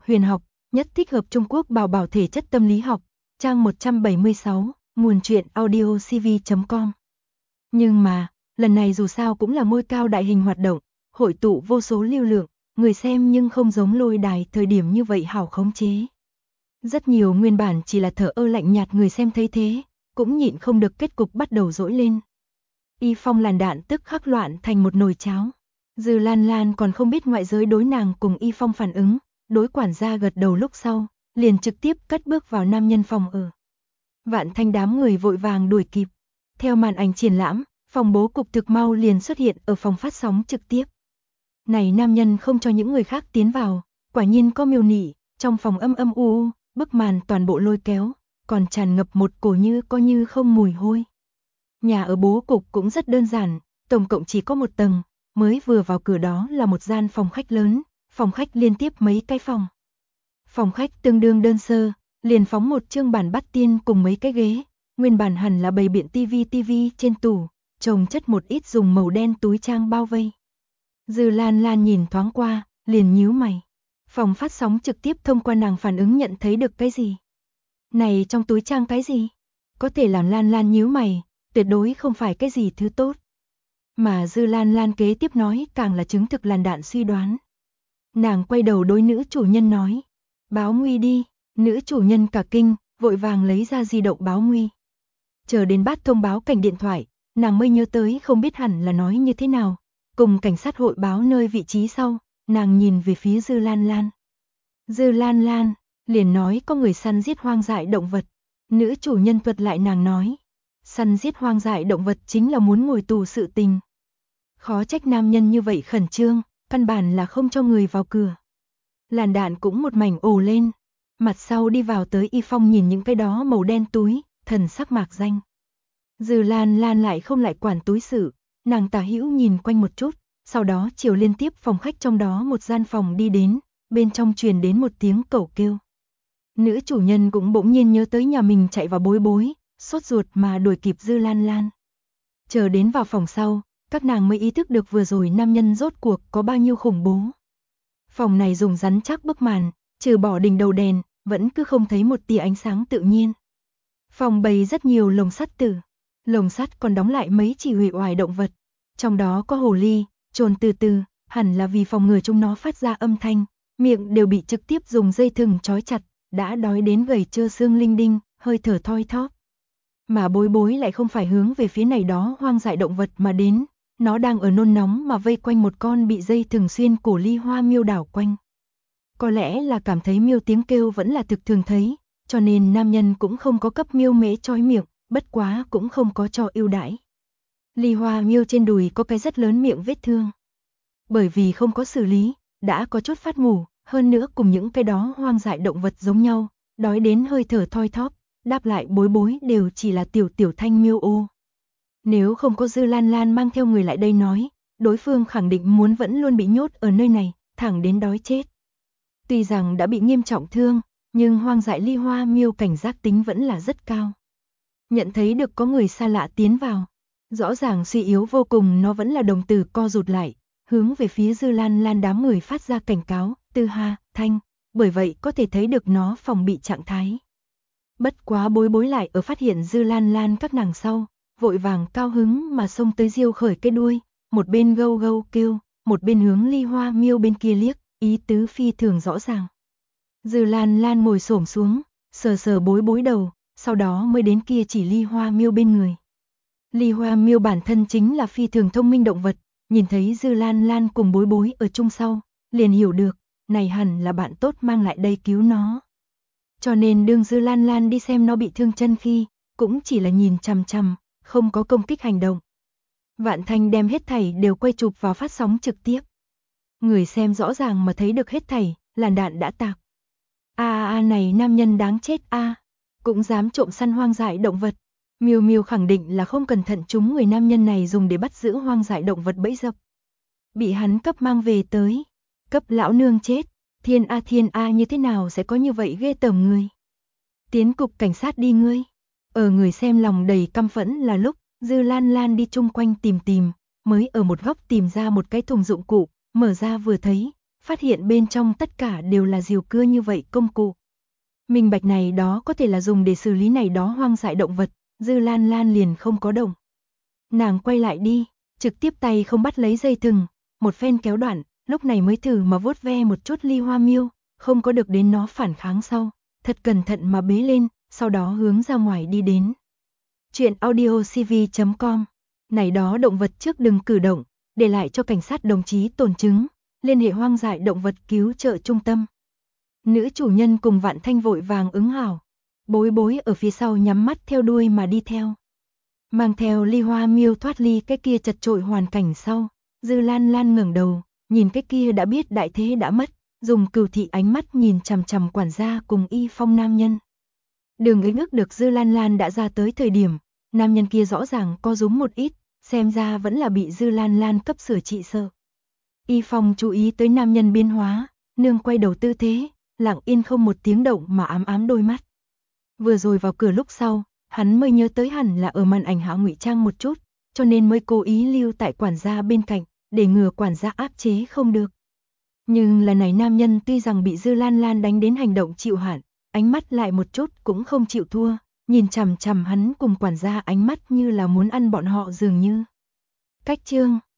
huyền học, nhất thích hợp Trung Quốc bảo bảo thể chất tâm lý học, trang 176, nguồn truyện audiocv.com. Nhưng mà, lần này dù sao cũng là ngôi cao đại hình hoạt động, hội tụ vô số lưu lượng, người xem nhưng không giống lôi đài thời điểm như vậy hảo khống chế. Rất nhiều nguyên bản chỉ là thở ơ lạnh nhạt người xem thấy thế, cũng nhịn không được kết cục bắt đầu dỗi lên. Y Phong làn đạn tức khắc loạn thành một nồi cháo. Dư Lan Lan còn không biết ngoại giới đối nàng cùng Y Phong phản ứng, đối quản gia gật đầu lúc sau, liền trực tiếp cất bước vào nam nhân phòng ở. Vạn Thanh đám người vội vàng đuổi kịp. Theo màn ảnh triển lãm, phòng bố cục thực mau liền xuất hiện ở phòng phát sóng trực tiếp. Này nam nhân không cho những người khác tiến vào, quả nhiên có miêu nị, trong phòng âm âm u, bức màn toàn bộ lôi kéo, còn tràn ngập một cổ như có như không mùi hôi. Nhà ở bố cục cũng rất đơn giản, tổng cộng chỉ có một tầng, mới vừa vào cửa đó là một gian phòng khách lớn, phòng khách liên tiếp mấy cái phòng. Phòng khách tương đương đơn sơ, liền phóng một chương bàn bát tiên cùng mấy cái ghế, nguyên bản hẳn là bày biện tivi trên tủ, chồng chất một ít dùng màu đen túi trang bao vây. Dư Lan Lan nhìn thoáng qua, liền nhíu mày. Phòng phát sóng trực tiếp thông qua nàng phản ứng nhận thấy được cái gì? Này trong túi trang cái gì? Có thể làm Lan Lan nhíu mày, tuyệt đối không phải cái gì thứ tốt. Mà Dư Lan Lan kế tiếp nói càng là chứng thực làn đạn suy đoán. Nàng quay đầu đối nữ chủ nhân nói, báo nguy đi, nữ chủ nhân cả kinh, vội vàng lấy ra di động báo nguy. Chờ đến bát thông báo cảnh điện thoại, nàng mới nhớ tới không biết hẳn là nói như thế nào, cùng cảnh sát hội báo nơi vị trí sau, nàng nhìn về phía Dư Lan Lan. Dư Lan Lan, liền nói có người săn giết hoang dại động vật. Nữ chủ nhân thuật lại nàng nói, săn giết hoang dại động vật chính là muốn ngồi tù sự tình. Khó trách nam nhân như vậy khẩn trương, căn bản là không cho người vào cửa. Làn đạn cũng một mảnh ồ lên, mặt sau đi vào tới Y Phong nhìn những cái đó màu đen túi, thần sắc mạc danh. Dư Lan Lan lại không lại quản túi sự, nàng tả hữu nhìn quanh một chút, sau đó chiều liên tiếp phòng khách trong đó một gian phòng đi đến, bên trong truyền đến một tiếng cẩu kêu. Nữ chủ nhân cũng bỗng nhiên nhớ tới nhà mình chạy vào bối bối, sốt ruột mà đuổi kịp Dư Lan Lan. Chờ đến vào phòng sau, các nàng mới ý thức được vừa rồi nam nhân rốt cuộc có bao nhiêu khủng bố. Phòng này dùng rắn chắc bức màn, trừ bỏ đỉnh đầu đèn, vẫn cứ không thấy một tia ánh sáng tự nhiên. Phòng bày rất nhiều lồng sắt tử, lồng sắt còn đóng lại mấy chỉ hủy oải động vật, trong đó có hồ ly, trồn từ từ, hẳn là vì phòng ngừa chúng nó phát ra âm thanh, miệng đều bị trực tiếp dùng dây thừng trói chặt, đã đói đến gầy trơ xương linh đinh, hơi thở thoi thóp. Mà bối bối lại không phải hướng về phía này đó hoang dại động vật mà đến, nó đang ở nôn nóng mà vây quanh một con bị dây thừng xuyên cổ ly hoa miêu đảo quanh. Có lẽ là cảm thấy miêu tiếng kêu vẫn là thực thường thấy, cho nên nam nhân cũng không có cấp miêu mễ trói miệng, bất quá cũng không có cho ưu đãi. Ly hoa miêu trên đùi có cái rất lớn miệng vết thương. Bởi vì không có xử lý, đã có chút phát ngủ, hơn nữa cùng những cái đó hoang dại động vật giống nhau, đói đến hơi thở thoi thóp, đáp lại bối bối đều chỉ là tiểu tiểu thanh miêu ô. Nếu không có Dư Lan Lan mang theo người lại đây nói, đối phương khẳng định muốn vẫn luôn bị nhốt ở nơi này, thẳng đến đói chết. Tuy rằng đã bị nghiêm trọng thương, nhưng hoang dại ly hoa miêu cảnh giác tính vẫn là rất cao. Nhận thấy được có người xa lạ tiến vào, rõ ràng suy yếu vô cùng nó vẫn là đồng tử co rụt lại, hướng về phía Dư Lan Lan đám người phát ra cảnh cáo, Tư Ha, Thanh, bởi vậy có thể thấy được nó phòng bị trạng thái. Bất quá bối bối lại ở phát hiện Dư Lan Lan các nàng sau, vội vàng cao hứng mà xông tới diêu khởi cái đuôi, một bên gâu gâu kêu, một bên hướng ly hoa miêu bên kia liếc, ý tứ phi thường rõ ràng. Dư Lan Lan ngồi xổm xuống, sờ sờ bối bối đầu, sau đó mới đến kia chỉ ly hoa miêu bên người. Ly hoa miêu bản thân chính là phi thường thông minh động vật, nhìn thấy Dư Lan Lan cùng bối bối ở chung sau, liền hiểu được, này hẳn là bạn tốt mang lại đây cứu nó. Cho nên đương Dư Lan Lan đi xem nó bị thương chân khi, cũng chỉ là nhìn chằm chằm, không có công kích hành động. Vạn Thanh đem hết thảy đều quay chụp vào phát sóng trực tiếp. Người xem rõ ràng mà thấy được hết thảy, làn đạn đã tạc. Này nam nhân đáng chết cũng dám trộm săn hoang dại động vật. Miêu Miêu khẳng định là không cẩn thận chúng người nam nhân này dùng để bắt giữ hoang dại động vật bẫy dập. Bị hắn cấp mang về tới, cấp lão nương chết, thiên như thế nào sẽ có như vậy ghê tởm người. Tiến cục cảnh sát đi ngươi. Ở người xem lòng đầy căm phẫn là lúc Dư Lan Lan đi chung quanh tìm, mới ở một góc tìm ra một cái thùng dụng cụ, mở ra vừa thấy, phát hiện bên trong tất cả đều là diều cưa như vậy công cụ. Minh bạch này đó có thể là dùng để xử lý này đó hoang dại động vật, Dư Lan Lan liền không có động. Nàng quay lại đi, trực tiếp tay không bắt lấy dây thừng, một phen kéo đoạn, lúc này mới thử mà vuốt ve một chút Ly Hoa Miêu, không có được đến nó phản kháng sau, thật cẩn thận mà bế lên, sau đó hướng ra ngoài đi đến. Chuyện audiocv.com. Này đó động vật trước đừng cử động, để lại cho cảnh sát đồng chí tổn chứng, liên hệ hoang dại động vật cứu trợ trung tâm. Nữ chủ nhân cùng Vạn Thanh vội vàng ứng hảo, Bối Bối ở phía sau nhắm mắt theo đuôi mà đi theo. Mang theo Ly Hoa Miêu thoát ly cái kia chật chội hoàn cảnh sau, Dư Lan Lan ngẩng đầu, nhìn cái kia đã biết đại thế đã mất, dùng cừu thị ánh mắt nhìn chằm chằm quản gia cùng Y Phong nam nhân. Đường ấy ước được Dư Lan Lan đã ra tới thời điểm, nam nhân kia rõ ràng co rúm một ít, xem ra vẫn là bị Dư Lan Lan cấp sửa trị sợ. Y Phong chú ý tới nam nhân biến hóa, nương quay đầu tư thế, lặng yên không một tiếng động mà ám ám đôi mắt. Vừa rồi vào cửa lúc sau, hắn mới nhớ tới hẳn là ở màn ảnh hạ ngụy trang một chút, cho nên mới cố ý lưu tại quản gia bên cạnh, để ngừa quản gia áp chế không được. Nhưng lần này nam nhân tuy rằng bị Dư Lan Lan đánh đến hành động chịu hạn, ánh mắt lại một chút cũng không chịu thua, nhìn chằm chằm hắn cùng quản gia ánh mắt như là muốn ăn bọn họ dường như. Cách chương